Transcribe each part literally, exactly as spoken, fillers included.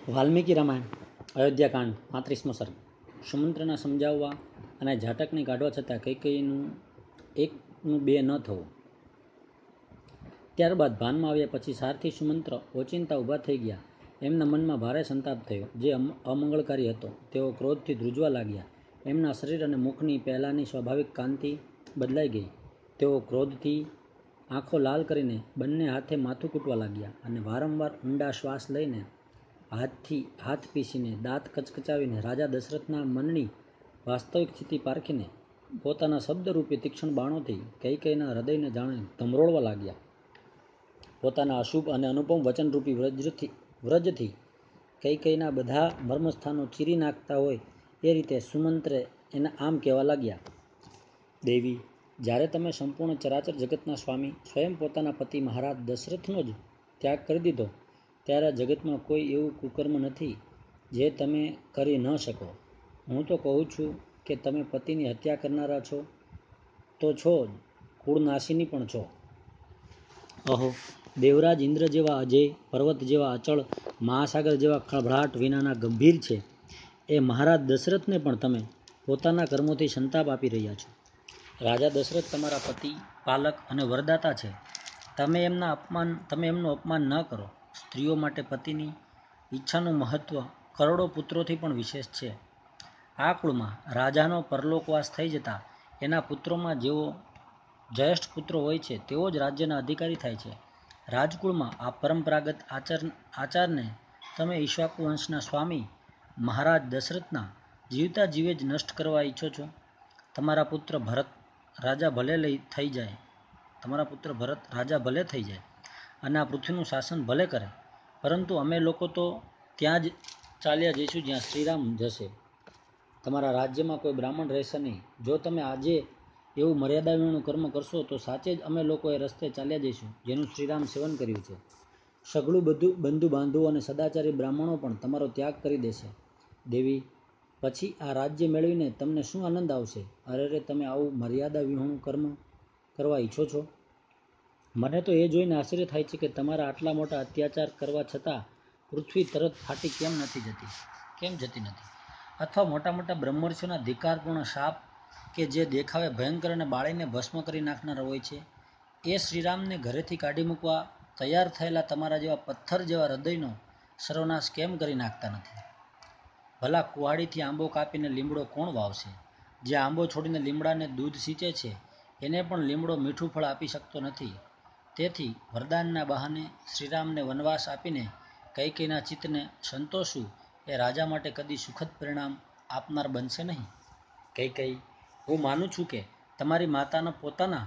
વાલ્મીકી રામાયણ અયોધ્યાકાંડ પાંત્રીસમો સર્ગ. સુમંત્રના સમજાવવા અને ઝાટકને કાઢવા છતાં કૈકેયીનું એકનું બે ન થવું. ત્યારબાદ ભાનમાં આવ્યા પછી સારથી સુમંત્ર ઓચિંતા ઊભા થઈ ગયા. એમના મનમાં ભારે સંતાપ થયો, જે અમંગળકારી હતો. તેઓ ક્રોધથી ધ્રુજવા લાગ્યા. એમના શરીર અને મુખની પહેલાંની સ્વાભાવિક કાંતિ બદલાઈ ગઈ. તેઓ ક્રોધથી આંખો લાલ કરીને બંને હાથે માથું કૂટવા લાગ્યા અને વારંવાર ઊંડા શ્વાસ લઈને હાથથી હાથ પીસીને દાંત કચકચાવીને રાજા દશરથના મનની વાસ્તવિક સ્થિતિ પારખીને પોતાના શબ્દરૂપી તીક્ષ્ણ બાણોથી કૈકેયીના હૃદયને જાણે ધમરોળવા લાગ્યા. પોતાના અશુભ અને અનુપમ વચનરૂપી વ્રજથી વ્રજથી કૈકેયીના બધા મર્મસ્થાનો ચીરી નાખતા હોય એ રીતે સુમંત્રે એને આમ કહેવા લાગ્યા. દેવી, જ્યારે તમે સંપૂર્ણ ચરાચર જગતના સ્વામી સ્વયં પોતાના પતિ મહારાજ દશરથનો જ ત્યાગ કરી દીધો, ત્યારે જગતમાં કોઈ એવું કુકર્મ નથી જે તમે કરી ન શકો. હું તો કહું છું કે તમે પતિની હત્યા કરનારા છો તો છો જ, કુળનાશિની પણ છો. અહો, દેવરાજ ઇન્દ્ર જેવા અજેય, પર્વત જેવા અચળ, મહાસાગર જેવા ખળભળાટ વિનાના ગંભીર છે એ મહારાજ દશરથને પણ તમે પોતાના કર્મોથી સંતાપ આપી રહ્યા છો. રાજા દશરથ તમારા પતિ, પાલક અને વરદાતા છે. તમે એમના અપમાન તમે એમનું અપમાન ન કરો. સ્ત્રીઓ માટે પતિની ઈચ્છાનું મહત્વ કરોડો પુત્રોથી પણ વિશેષ છે. આ કુળમાં રાજાનો પરલોકવાસ થઈ જતા એના પુત્રોમાં જેઓ જ્યેષ્ઠ પુત્રો હોય છે તેઓ જ રાજ્યના અધિકારી થાય છે. રાજકુળમાં આ પરંપરાગત આચાર આચારને તમે ઈક્ષ્વાકુ વંશના સ્વામી મહારાજ દશરથના જીવતા જીવે જ નષ્ટ કરવા ઈચ્છો છો. તમારા પુત્ર ભરત રાજા ભલે લઈ થઈ જાય તમારા પુત્ર ભરત રાજા ભલે થઈ જાય અને આ પૃથ્વીનું શાસન ભલે કરે, પરંતુ અમે લોકો તો ત્યાં જ ચાલ્યા જઈશું જ્યાં શ્રીરામ જશે. તમારા રાજ્યમાં કોઈ બ્રાહ્મણ રહેશે નહીં. જો તમે આજે એવું મર્યાદા વિહોણું કર્મ કરશો તો સાચે જ અમે લોકો એ રસ્તે ચાલ્યા જઈશું જેનું શ્રીરામ સેવન કર્યું છે. સઘળું બધું બંધુ બાંધવો અને સદાચારી બ્રાહ્મણો પણ તમારો ત્યાગ કરી દેશે. દેવી, પછી આ રાજ્ય મેળવીને તમને શું આનંદ આવશે? અરે રે, તમે આવું મર્યાદા વિહોણું કર્મ કરવા ઈચ્છો છો? મને તો એ જોઈને આશ્ચર્ય થાય છે કે તમારા આટલા મોટા અત્યાચાર કરવા છતાં પૃથ્વી તરત ફાટી કેમ નથી જતી કેમ જતી નથી અથવા મોટા મોટા બ્રહ્મર્ષિઓના ધિક્કારપૂર્ણ શાપ કે જે દેખાવે ભયંકર અને બાળીને ભસ્મ કરી નાખનાર હોય છે, એ શ્રીરામને ઘરેથી કાઢી મૂકવા તૈયાર થયેલા તમારા જેવા પથ્થર જેવા હૃદયનો સર્વનાશ કેમ કરી નાખતા નથી? ભલા કુહાડીથી આંબો કાપીને લીમડો કોણ વાવશે? જે આંબો છોડીને લીમડાને દૂધ સિંચે છે એને પણ લીમડો મીઠું ફળ આપી શકતો નથી. તેથી વરદાનના બહાને શ્રીરામને વનવાસ આપીને કૈકેયીના ચિત્તને સંતોષવું એ રાજા માટે કદી સુખદ પરિણામ આપનાર બનશે નહીં. કૈકેયી, હું માનું છું કે તમારી માતાનો પોતાના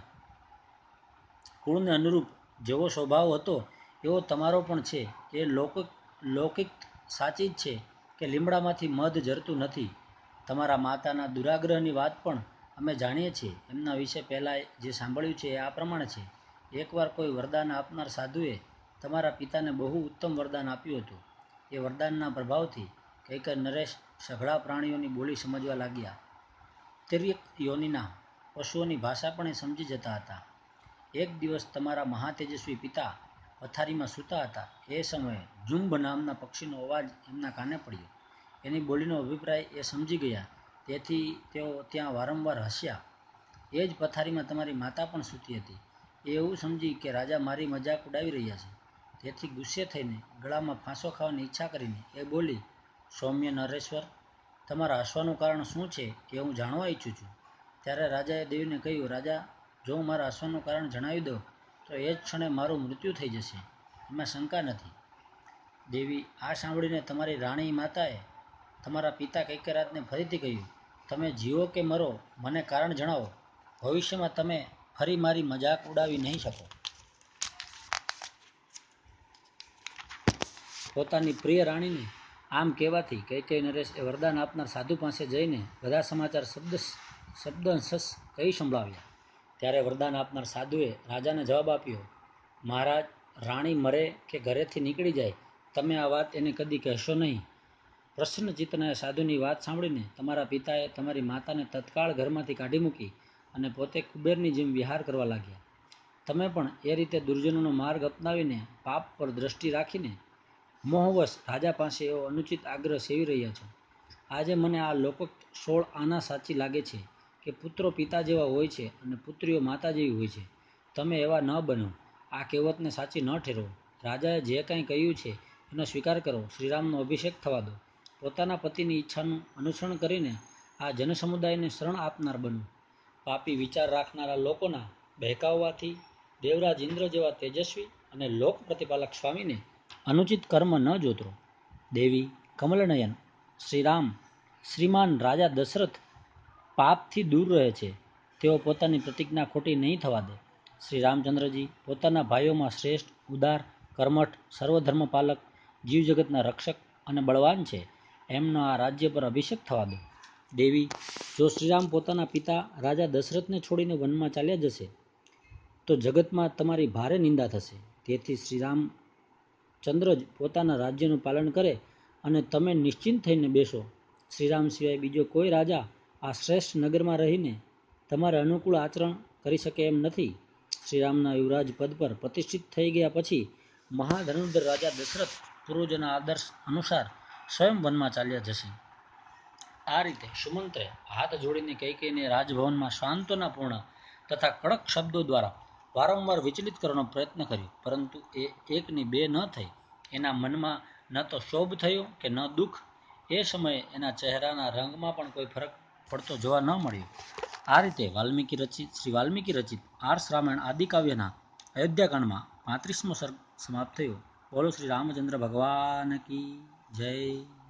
કુળને અનુરૂપ જેવો સ્વભાવ હતો એવો તમારો પણ છે. એ લૌકિક લૌકિક સાચી જ છે કે લીમડામાંથી મધ ઝરતું નથી. તમારા માતાના દુરાગ્રહની વાત પણ અમે જાણીએ છીએ. એમના વિશે પહેલાં જે સાંભળ્યું છે એ આ પ્રમાણે છે. એકવાર કોઈ વરદાન આપનાર સાધુએ તમારા પિતાને બહુ ઉત્તમ વરદાન આપ્યું હતું. એ વરદાનના પ્રભાવથી કૈકેય નરેશ સઘળા પ્રાણીઓની બોલી સમજવા લાગ્યા. તિર્યક યોનિના પશુઓની ભાષા પણ એ સમજી જતા હતા. એક દિવસ તમારા મહાતેજસ્વી પિતા પથારીમાં સૂતા હતા. એ સમયે જુંબ નામના પક્ષીનો અવાજ એમના કાને પડ્યો. એની બોલીનો અભિપ્રાય એ સમજી ગયા. તેથી તેઓ ત્યાં વારંવાર હસ્યા. એ જ પથારીમાં તમારી માતા પણ સૂતી હતી. એ એવું સમજી કે રાજા મારી મજાક ઉડાવી રહ્યા છે. તેથી ગુસ્સે થઈને ગળામાં ફાંસો ખાવાની ઈચ્છા કરીને એ બોલી, સૌમ્ય નરેશ્વર, તમારા હસવાનું કારણ શું છે એ હું જાણવા ઈચ્છું છું. ત્યારે રાજાએ દેવીને કહ્યું, રાજા, જો હું મારા હસવાનું કારણ જણાવી દઉં તો એ જ ક્ષણે મારું મૃત્યુ થઈ જશે, એમાં શંકા નથી. દેવી, આ સાંભળીને તમારી રાણી માતાએ તમારા પિતા કૈકેયરાજને ફરીથી કહ્યું, તમે જીવો કે મરો, મને કારણ જણાવો. ભવિષ્યમાં તમે ફરી મારી મજાક ઉડાવી નહીં શકો. પોતાની પ્રિય રાણીને આમ કહેવાથી કૈકેય નરેશ એ વરદાન આપનાર સાધુ પાસે જઈને બધા સમાચાર શબ્દ શબ્દશઃ કહી સંભળાવ્યા. ત્યારે વરદાન આપનાર સાધુએ રાજાને જવાબ આપ્યો, મહારાજ, રાણી મરે કે ઘરેથી નીકળી જાય, તમે આ વાત એને કદી કહેશો નહીં. પ્રસન્ન ચિત્તના એ સાધુની વાત સાંભળીને તમારા પિતાએ તમારી માતાને તત્કાળ ઘરમાંથી કાઢી મૂકી અને પોતે કુબેરની જેમ વિહાર કરવા લાગ્યા. તમે પણ એ રીતે દુર્જનોનો માર્ગ અપનાવીને પાપ પર દ્રષ્ટિ રાખીને મોહવશ રાજા પાસે એવો અનુચિત આગ્રહ સેવી રહ્યા છો. આજે મને આ લોકોક્ત સોળ આના સાચી લાગે છે કે પુત્રો પિતા જેવા હોય છે અને પુત્રીઓ માતા જેવી હોય છે. તમે એવા ન બનો. આ કહેવતને સાચી ન ઠેરવો. રાજાએ જે કાંઈ કહ્યું છે એનો સ્વીકાર કરો. શ્રીરામનો અભિષેક થવા દો. પોતાના પતિની ઈચ્છાનું અનુસરણ કરીને આ જનસમુદાયને શરણ આપનાર બનો. પાપી વિચાર રાખનારા લોકોના બહેકાવવાથી દેવરાજ ઇન્દ્ર જેવા તેજસ્વી અને લોક પ્રતિપાલક સ્વામીને અનુચિત કર્મ ન જોતરો. દેવી કમલનયન શ્રીરામ શ્રીમાન રાજા દશરથ પાપથી દૂર રહે છે. તેઓ પોતાની પ્રતિજ્ઞા ખોટી નહીં થવા દે. શ્રી રામચંદ્રજી પોતાના ભાઈઓમાં શ્રેષ્ઠ, ઉદાર, કર્મઠ, સર્વધર્મ પાલક, જીવજગતના રક્ષક અને બળવાન છે. એમનો આ રાજ્ય પર અભિષેક થવા દો. દેવી જો શ્રીરામ પોતાના પિતા રાજા દશરથને છોડીને વનમાં ચાલ્યા જશે તો જગતમાં તમારી ભારે નિંદા થશે. તેથી શ્રીરામચંદ્ર જ પોતાના રાજ્યનું પાલન કરે અને તમે નિશ્ચિંત થઈને બેસો. શ્રીરામ સિવાય બીજો કોઈ રાજા આ શ્રેષ્ઠ નગરમાં રહીને તમારે અનુકૂળ આચરણ કરી શકે એમ નથી. શ્રીરામના યુવરાજ પદ પર પ્રતિષ્ઠિત થઈ ગયા પછી મહાધનુર્ધર રાજા દશરથ પૂર્વજોના આદર્શ અનુસાર સ્વયં વનમાં ચાલ્યા જશે. આ રીતે સુમંત્રે હાથ જોડીને કૈકેયીને રાજભવનમાં સાંત્વનાપૂર્ણ તથા કડક શબ્દો દ્વારા વારંવાર વિચલિત કરવાનો પ્રયત્ન કર્યો, પરંતુ એ એકની બે ન થઈ. એના મનમાં ન તો ક્ષોભ થયો કે ન દુઃખ. એ સમયે એના ચહેરાના રંગમાં પણ કોઈ ફરક પડતો જોવા ન મળ્યો. આ રીતે વાલ્મીકી રચિત શ્રી વાલ્મીકી રચિત આર્ષ રામાયણ આદિકાવ્યના અયોધ્યાકાંડમાં પાંત્રીસમો સર્ગ સમાપ્ત થયો. બોલો શ્રી રામચંદ્ર ભગવાન કી જય.